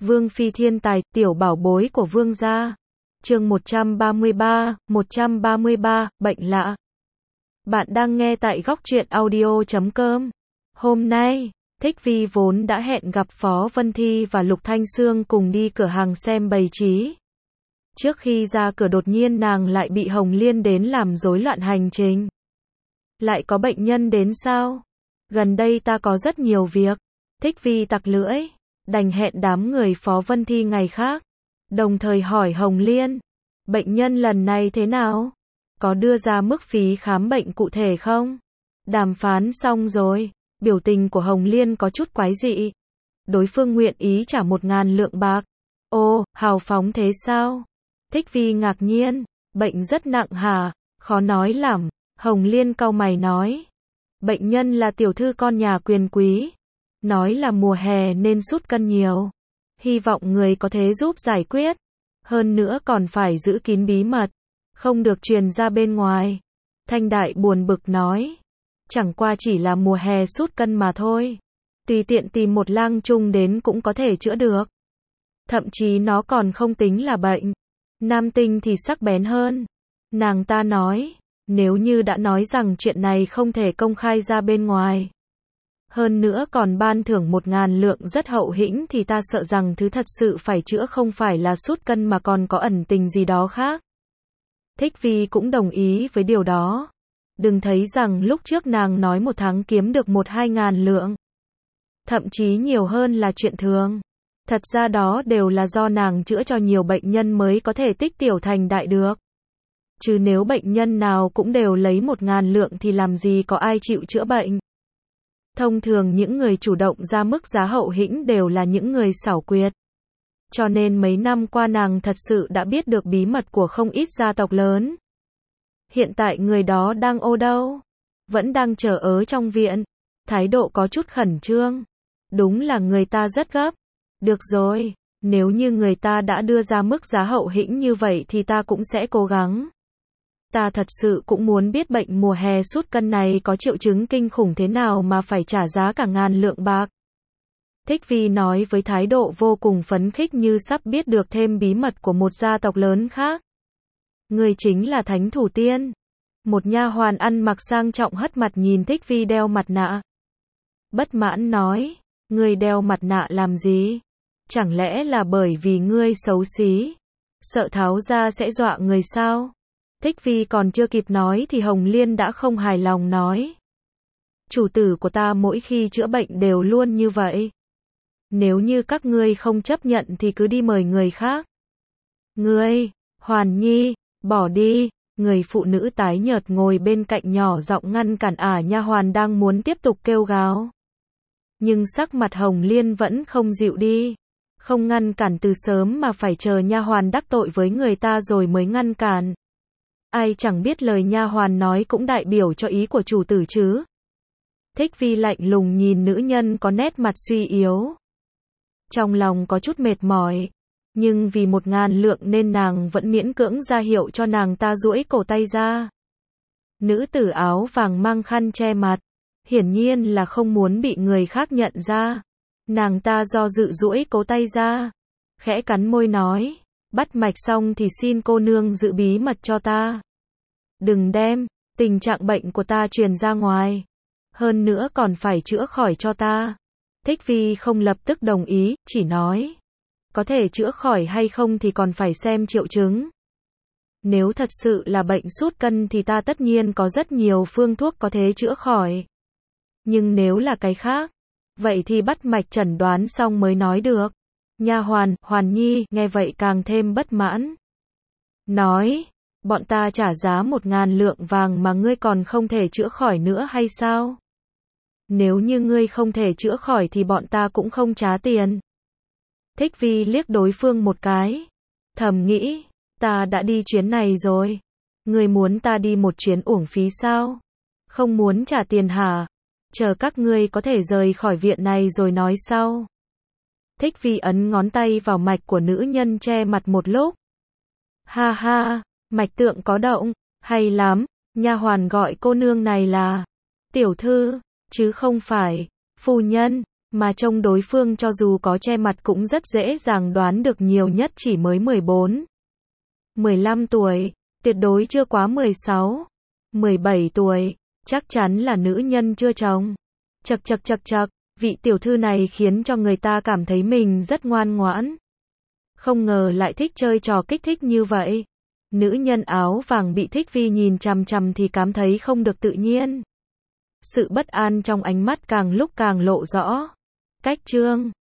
Vương phi thiên tài, tiểu bảo bối của vương gia. Chương 133, bệnh lạ. Bạn đang nghe tại góc truyện audio.com. Hôm nay, Thích Vi vốn đã hẹn gặp Phó Vân Thi và Lục Thanh Sương cùng đi cửa hàng xem bày trí. Trước khi ra cửa đột nhiên nàng lại bị Hồng Liên đến làm rối loạn hành trình. Lại có bệnh nhân đến sao? Gần đây ta có rất nhiều việc. Thích Vi tặc lưỡi, đành hẹn đám người Phó Vân Thi ngày khác. Đồng thời hỏi Hồng Liên, bệnh nhân lần này thế nào? Có đưa ra mức phí khám bệnh cụ thể không? Đàm phán xong rồi, biểu tình của Hồng Liên có chút quái dị. Đối phương nguyện ý trả 1.000 lượng bạc. Ô, hào phóng thế sao? Thích Vi ngạc nhiên, bệnh rất nặng hả? Khó nói lắm. Hồng Liên cau mày nói, bệnh nhân là tiểu thư con nhà quyền quý. Nói là mùa hè nên sút cân nhiều. Hy vọng người có thể giúp giải quyết. Hơn nữa còn phải giữ kín bí mật, không được truyền ra bên ngoài. Thanh Đại buồn bực nói, chẳng qua chỉ là mùa hè sút cân mà thôi. Tùy tiện tìm một lang trung đến cũng có thể chữa được. Thậm chí nó còn không tính là bệnh. Nam tinh thì sắc bén hơn. Nàng ta nói, nếu như đã nói rằng chuyện này không thể công khai ra bên ngoài, hơn nữa còn ban thưởng 1.000 lượng rất hậu hĩnh thì ta sợ rằng thứ thật sự phải chữa không phải là sút cân mà còn có ẩn tình gì đó khác. Thích Vi cũng đồng ý với điều đó. Đừng thấy rằng lúc trước nàng nói một tháng kiếm được 1-2 ngàn lượng. Thậm chí nhiều hơn là chuyện thường. Thật ra đó đều là do nàng chữa cho nhiều bệnh nhân mới có thể tích tiểu thành đại được. Chứ nếu bệnh nhân nào cũng đều lấy 1.000 lượng thì làm gì có ai chịu chữa bệnh. Thông thường những người chủ động ra mức giá hậu hĩnh đều là những người xảo quyệt. Cho nên mấy năm qua nàng thật sự đã biết được bí mật của không ít gia tộc lớn. Hiện tại người đó đang ô đâu? Vẫn đang chờ ở trong viện. Thái độ có chút khẩn trương. Đúng là người ta rất gấp. Được rồi, nếu như người ta đã đưa ra mức giá hậu hĩnh như vậy thì ta cũng sẽ cố gắng. Ta thật sự cũng muốn biết bệnh mùa hè sút cân này có triệu chứng kinh khủng thế nào mà phải trả giá cả 1.000 lượng bạc. Thích Vi nói với thái độ vô cùng phấn khích như sắp biết được thêm bí mật của một gia tộc lớn khác. Người chính là Thánh Thủ Tiên. Một nha hoàn ăn mặc sang trọng hất mặt nhìn Thích Vi đeo mặt nạ. Bất mãn nói, ngươi đeo mặt nạ làm gì? Chẳng lẽ là bởi vì ngươi xấu xí? Sợ tháo ra sẽ dọa người sao? Thích Vi còn chưa kịp nói thì Hồng Liên đã không hài lòng nói. Chủ tử của ta mỗi khi chữa bệnh đều luôn như vậy. Nếu như các ngươi không chấp nhận thì cứ đi mời người khác. Ngươi, Hoàn Nhi, bỏ đi. Người phụ nữ tái nhợt ngồi bên cạnh nhỏ giọng ngăn cản nha hoàn đang muốn tiếp tục kêu gào. Nhưng sắc mặt Hồng Liên vẫn không dịu đi. Không ngăn cản từ sớm mà phải chờ nha hoàn đắc tội với người ta rồi mới ngăn cản. Ai chẳng biết lời nha hoàn nói cũng đại biểu cho ý của chủ tử chứ. Thích Vi lạnh lùng nhìn nữ nhân có nét mặt suy yếu. Trong lòng có chút mệt mỏi. Nhưng vì 1.000 lượng nên nàng vẫn miễn cưỡng ra hiệu cho nàng ta duỗi cổ tay ra. Nữ tử áo vàng mang khăn che mặt. Hiển nhiên là không muốn bị người khác nhận ra. Nàng ta do dự duỗi cổ tay ra. Khẽ cắn môi nói. Bắt mạch xong thì xin cô nương giữ bí mật cho ta. Đừng đem tình trạng bệnh của ta truyền ra ngoài. Hơn nữa còn phải chữa khỏi cho ta. Thích Vi không lập tức đồng ý, chỉ nói. Có thể chữa khỏi hay không thì còn phải xem triệu chứng. Nếu thật sự là bệnh sút cân thì ta tất nhiên có rất nhiều phương thuốc có thể chữa khỏi. Nhưng nếu là cái khác, vậy thì bắt mạch chẩn đoán xong mới nói được. Nha hoàn, Hoàn Nhi, nghe vậy càng thêm bất mãn. Nói, bọn ta trả giá 1.000 lượng vàng mà ngươi còn không thể chữa khỏi nữa hay sao? Nếu như ngươi không thể chữa khỏi thì bọn ta cũng không trả tiền. Thích Vi liếc đối phương một cái. Thầm nghĩ, ta đã đi chuyến này rồi. Ngươi muốn ta đi một chuyến uổng phí sao? Không muốn trả tiền hả? Chờ các ngươi có thể rời khỏi viện này rồi nói sau. Thích Vi ấn ngón tay vào mạch của nữ nhân che mặt một lúc. Ha ha, mạch tượng có động, hay lắm. Nha hoàn gọi cô nương này là tiểu thư, chứ không phải phu nhân. Mà trông đối phương cho dù có che mặt cũng rất dễ dàng đoán được, nhiều nhất chỉ mới 14, 15 tuổi, tuyệt đối chưa quá 16, 17 tuổi, chắc chắn là nữ nhân chưa chồng. Chậc chậc chậc chậc, vị tiểu thư này khiến cho người ta cảm thấy mình rất ngoan ngoãn. Không ngờ lại thích chơi trò kích thích như vậy. Nữ nhân áo vàng bị Thích Vi nhìn chằm chằm thì cảm thấy không được tự nhiên. Sự bất an trong ánh mắt càng lúc càng lộ rõ. Cách chương